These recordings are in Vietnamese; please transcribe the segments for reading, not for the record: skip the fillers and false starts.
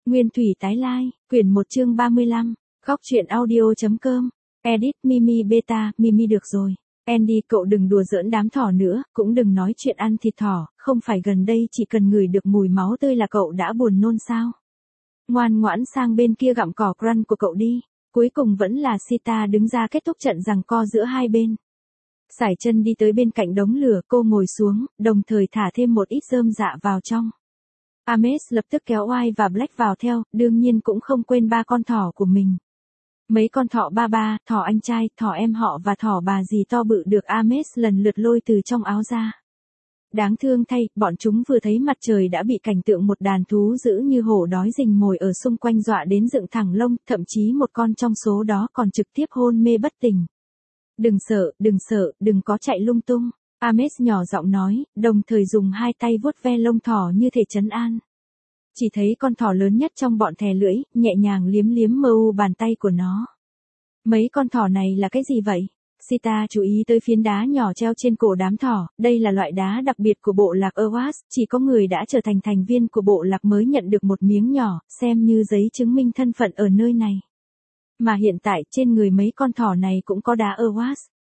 Nguyên thủy tái lai, quyển 1 chương 35, góc truyện audio.com, edit Mimi beta, Mimi được rồi. Andy cậu đừng đùa giỡn đám thỏ nữa, cũng đừng nói chuyện ăn thịt thỏ, không phải gần đây chỉ cần ngửi được mùi máu tươi là cậu đã buồn nôn sao. Ngoan ngoãn sang bên kia gặm cỏ crunch của cậu đi. Cuối cùng vẫn là Sita đứng ra kết thúc trận giằng co giữa hai bên. Sải chân đi tới bên cạnh đống lửa, cô ngồi xuống, đồng thời thả thêm một ít rơm dạ vào trong. Ames lập tức kéo White và Black vào theo, đương nhiên cũng không quên ba con thỏ của mình. Mấy con thỏ ba, thỏ anh trai, thỏ em họ và thỏ bà dì to bự được Ames lần lượt lôi từ trong áo ra. Đáng thương thay, bọn chúng vừa thấy mặt trời đã bị cảnh tượng một đàn thú dữ như hổ đói rình mồi ở xung quanh dọa đến dựng thẳng lông, thậm chí một con trong số đó còn trực tiếp hôn mê bất tỉnh. Đừng sợ, đừng có chạy lung tung, Ames nhỏ giọng nói, đồng thời dùng hai tay vuốt ve lông thỏ như thể trấn an. Chỉ thấy con thỏ lớn nhất trong bọn thè lưỡi, nhẹ nhàng liếm mờ u bàn tay của nó. Mấy con thỏ này là cái gì vậy? Sita chú ý tới phiến đá nhỏ treo trên cổ đám thỏ, đây là loại đá đặc biệt của bộ lạc Awas, chỉ có người đã trở thành thành viên của bộ lạc mới nhận được một miếng nhỏ, xem như giấy chứng minh thân phận ở nơi này. Mà hiện tại trên người mấy con thỏ này cũng có đá Awas.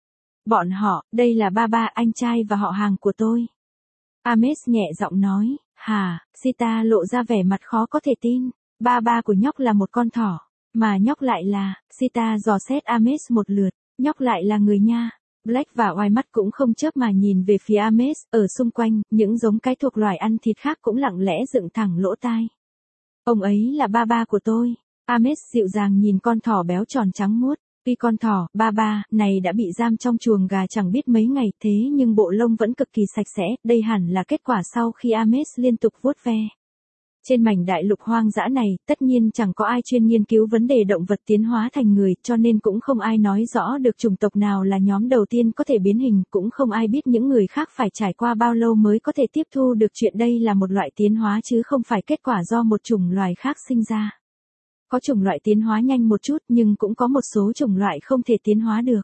Bọn họ, đây là ba anh trai và họ hàng của tôi. Ames nhẹ giọng nói, hả, Sita lộ ra vẻ mặt khó có thể tin, ba của nhóc là một con thỏ, mà nhóc lại là, Sita dò xét Ames một lượt. Nhóc lại là người nha. Black và White mắt cũng không chớp mà nhìn về phía Ames, ở xung quanh, những giống cái thuộc loài ăn thịt khác cũng lặng lẽ dựng thẳng lỗ tai. Ông ấy là ba của tôi. Ames dịu dàng nhìn con thỏ béo tròn trắng muốt. Tuy con thỏ, ba, này đã bị giam trong chuồng gà chẳng biết mấy ngày thế nhưng bộ lông vẫn cực kỳ sạch sẽ, đây hẳn là kết quả sau khi Ames liên tục vuốt ve. Trên mảnh đại lục hoang dã này, tất nhiên chẳng có ai chuyên nghiên cứu vấn đề động vật tiến hóa thành người, cho nên cũng không ai nói rõ được chủng tộc nào là nhóm đầu tiên có thể biến hình, cũng không ai biết những người khác phải trải qua bao lâu mới có thể tiếp thu được chuyện đây là một loại tiến hóa chứ không phải kết quả do một chủng loài khác sinh ra. Có chủng loại tiến hóa nhanh một chút nhưng cũng có một số chủng loại không thể tiến hóa được.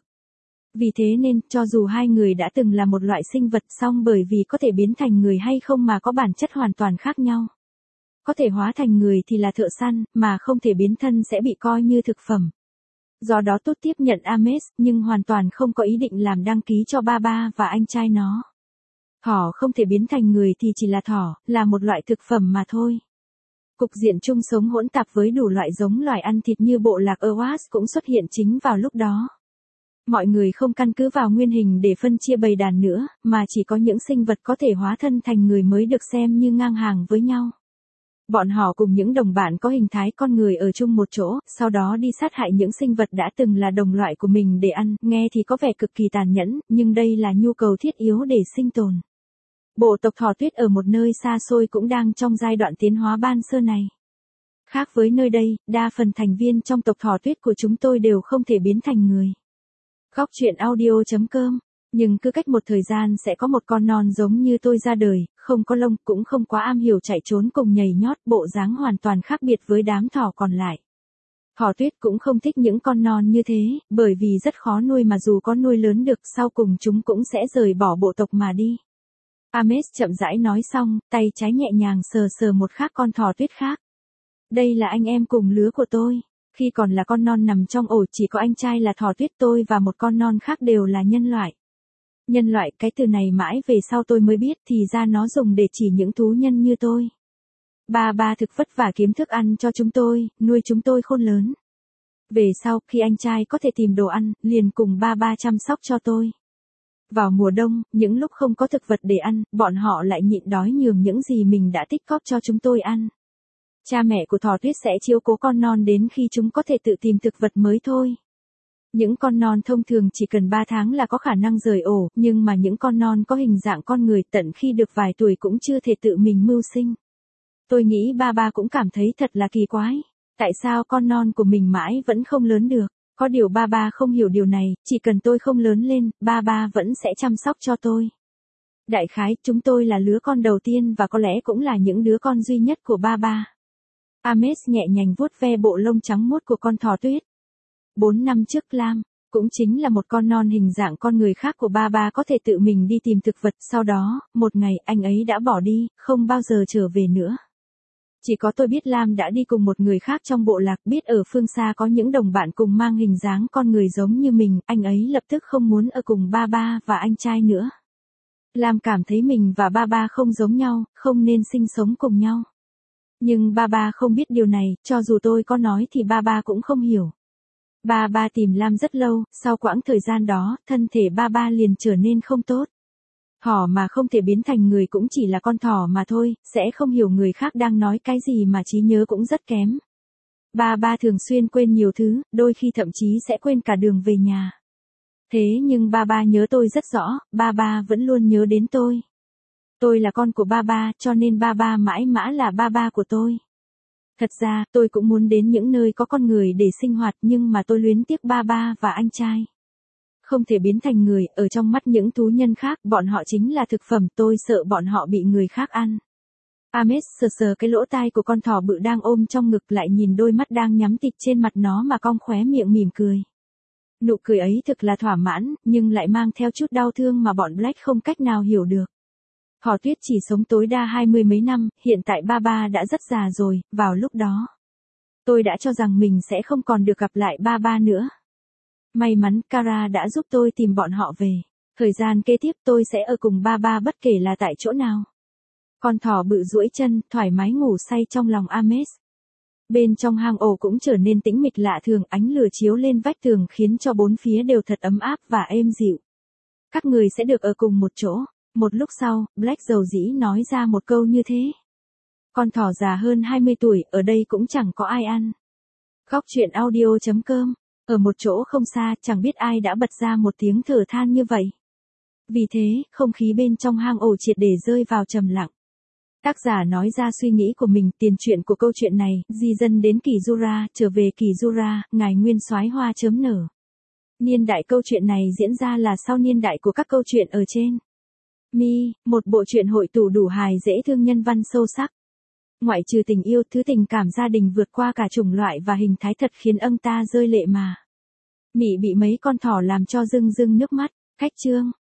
Vì thế nên, cho dù hai người đã từng là một loại sinh vật song bởi vì có thể biến thành người hay không mà có bản chất hoàn toàn khác nhau. Có thể hóa thành người thì là thợ săn, mà không thể biến thân sẽ bị coi như thực phẩm. Do đó tốt tiếp nhận Ames, nhưng hoàn toàn không có ý định làm đăng ký cho ba và anh trai nó. Thỏ không thể biến thành người thì chỉ là thỏ, là một loại thực phẩm mà thôi. Cục diện chung sống hỗn tạp với đủ loại giống loài ăn thịt như bộ lạc Awas cũng xuất hiện chính vào lúc đó. Mọi người không căn cứ vào nguyên hình để phân chia bầy đàn nữa, mà chỉ có những sinh vật có thể hóa thân thành người mới được xem như ngang hàng với nhau. Bọn họ cùng những đồng bạn có hình thái con người ở chung một chỗ, sau đó đi sát hại những sinh vật đã từng là đồng loại của mình để ăn, nghe thì có vẻ cực kỳ tàn nhẫn, nhưng đây là nhu cầu thiết yếu để sinh tồn. Bộ tộc thỏ tuyết ở một nơi xa xôi cũng đang trong giai đoạn tiến hóa ban sơ này. Khác với nơi đây, đa phần thành viên trong tộc thỏ tuyết của chúng tôi đều không thể biến thành người. Góc truyện audio.com. Nhưng cứ cách một thời gian sẽ có một con non giống như tôi ra đời, không có lông, cũng không quá am hiểu chạy trốn cùng nhảy nhót, bộ dáng hoàn toàn khác biệt với đám thỏ còn lại. Thỏ tuyết cũng không thích những con non như thế, bởi vì rất khó nuôi mà dù có nuôi lớn được sau cùng chúng cũng sẽ rời bỏ bộ tộc mà đi. Ames chậm rãi nói xong, tay trái nhẹ nhàng sờ một khác con thỏ tuyết khác. Đây là anh em cùng lứa của tôi. Khi còn là con non nằm trong ổ chỉ có anh trai là thỏ tuyết tôi và một con non khác đều là nhân loại. Nhân loại, cái từ này mãi về sau tôi mới biết thì ra nó dùng để chỉ những thú nhân như tôi. Ba thực vất vả kiếm thức ăn cho chúng tôi, nuôi chúng tôi khôn lớn. Về sau, khi anh trai có thể tìm đồ ăn, liền cùng ba chăm sóc cho tôi. Vào mùa đông, những lúc không có thực vật để ăn, bọn họ lại nhịn đói nhường những gì mình đã tích cóp cho chúng tôi ăn. Cha mẹ của thỏ tuyết sẽ chiếu cố con non đến khi chúng có thể tự tìm thực vật mới thôi. Những con non thông thường chỉ cần 3 tháng là có khả năng rời ổ, nhưng mà những con non có hình dạng con người tận khi được vài tuổi cũng chưa thể tự mình mưu sinh. Tôi nghĩ ba cũng cảm thấy thật là kỳ quái. Tại sao con non của mình mãi vẫn không lớn được? Có điều ba không hiểu điều này, chỉ cần tôi không lớn lên, ba vẫn sẽ chăm sóc cho tôi. Đại khái, chúng tôi là lứa con đầu tiên và có lẽ cũng là những đứa con duy nhất của ba. Ames nhẹ nhàng vuốt ve bộ lông trắng muốt của con thỏ tuyết. 4 năm trước Lam, cũng chính là một con non hình dạng con người khác của ba có thể tự mình đi tìm thực vật, sau đó, một ngày anh ấy đã bỏ đi, không bao giờ trở về nữa. Chỉ có tôi biết Lam đã đi cùng một người khác trong bộ lạc, biết ở phương xa có những đồng bạn cùng mang hình dáng con người giống như mình, anh ấy lập tức không muốn ở cùng ba ba và anh trai nữa. Lam cảm thấy mình và ba ba không giống nhau, không nên sinh sống cùng nhau. Nhưng ba ba không biết điều này, cho dù tôi có nói thì ba ba cũng không hiểu. Ba ba tìm Lam rất lâu, sau quãng thời gian đó, thân thể ba ba liền trở nên không tốt. Thỏ mà không thể biến thành người cũng chỉ là con thỏ mà thôi, sẽ không hiểu người khác đang nói cái gì mà trí nhớ cũng rất kém. Ba ba thường xuyên quên nhiều thứ, đôi khi thậm chí sẽ quên cả đường về nhà. Thế nhưng ba ba nhớ tôi rất rõ, ba ba vẫn luôn nhớ đến tôi. Tôi là con của ba ba, cho nên ba ba mãi mãi là ba ba của tôi. Thật ra, tôi cũng muốn đến những nơi có con người để sinh hoạt nhưng mà tôi luyến tiếc ba ba và anh trai. Không thể biến thành người, ở trong mắt những thú nhân khác, bọn họ chính là thực phẩm, tôi sợ bọn họ bị người khác ăn. Ames sờ sờ cái lỗ tai của con thỏ bự đang ôm trong ngực, lại nhìn đôi mắt đang nhắm tịt trên mặt nó mà cong khóe miệng mỉm cười. Nụ cười ấy thực là thỏa mãn, nhưng lại mang theo chút đau thương mà bọn Black không cách nào hiểu được. Thỏ tuyết chỉ sống tối đa 20 mấy năm, hiện tại ba ba đã rất già rồi, vào lúc đó. Tôi đã cho rằng mình sẽ không còn được gặp lại ba ba nữa. May mắn Kara đã giúp tôi tìm bọn họ về. Thời gian kế tiếp tôi sẽ ở cùng ba ba bất kể là tại chỗ nào. Con thỏ bự duỗi chân, thoải mái ngủ say trong lòng Ames. Bên trong hang ổ cũng trở nên tĩnh mịch lạ thường, ánh lửa chiếu lên vách tường khiến cho bốn phía đều thật ấm áp và êm dịu. Các người sẽ được ở cùng một chỗ. Một lúc sau, Black dầu dĩ nói ra một câu như thế. Con thỏ già hơn 20 tuổi, ở đây cũng chẳng có ai ăn. Góc truyện audio.com. Ở một chỗ không xa, chẳng biết ai đã bật ra một tiếng thở than như vậy. Vì thế, không khí bên trong hang ổ triệt để rơi vào trầm lặng. Tác giả nói ra suy nghĩ của mình, tiền truyện của câu chuyện này, di dân đến Kỳ Jura, trở về Kỳ Jura, ngài nguyên soái hoa chớm nở. Niên đại câu chuyện này diễn ra là sau niên đại của các câu chuyện ở trên. Một bộ truyện hội tụ đủ hài dễ thương, nhân văn sâu sắc. Ngoại trừ tình yêu, thứ tình cảm gia đình vượt qua cả chủng loại và hình thái thật khiến ông ta rơi lệ mà. Mị bị mấy con thỏ làm cho rưng rưng nước mắt. Cách chương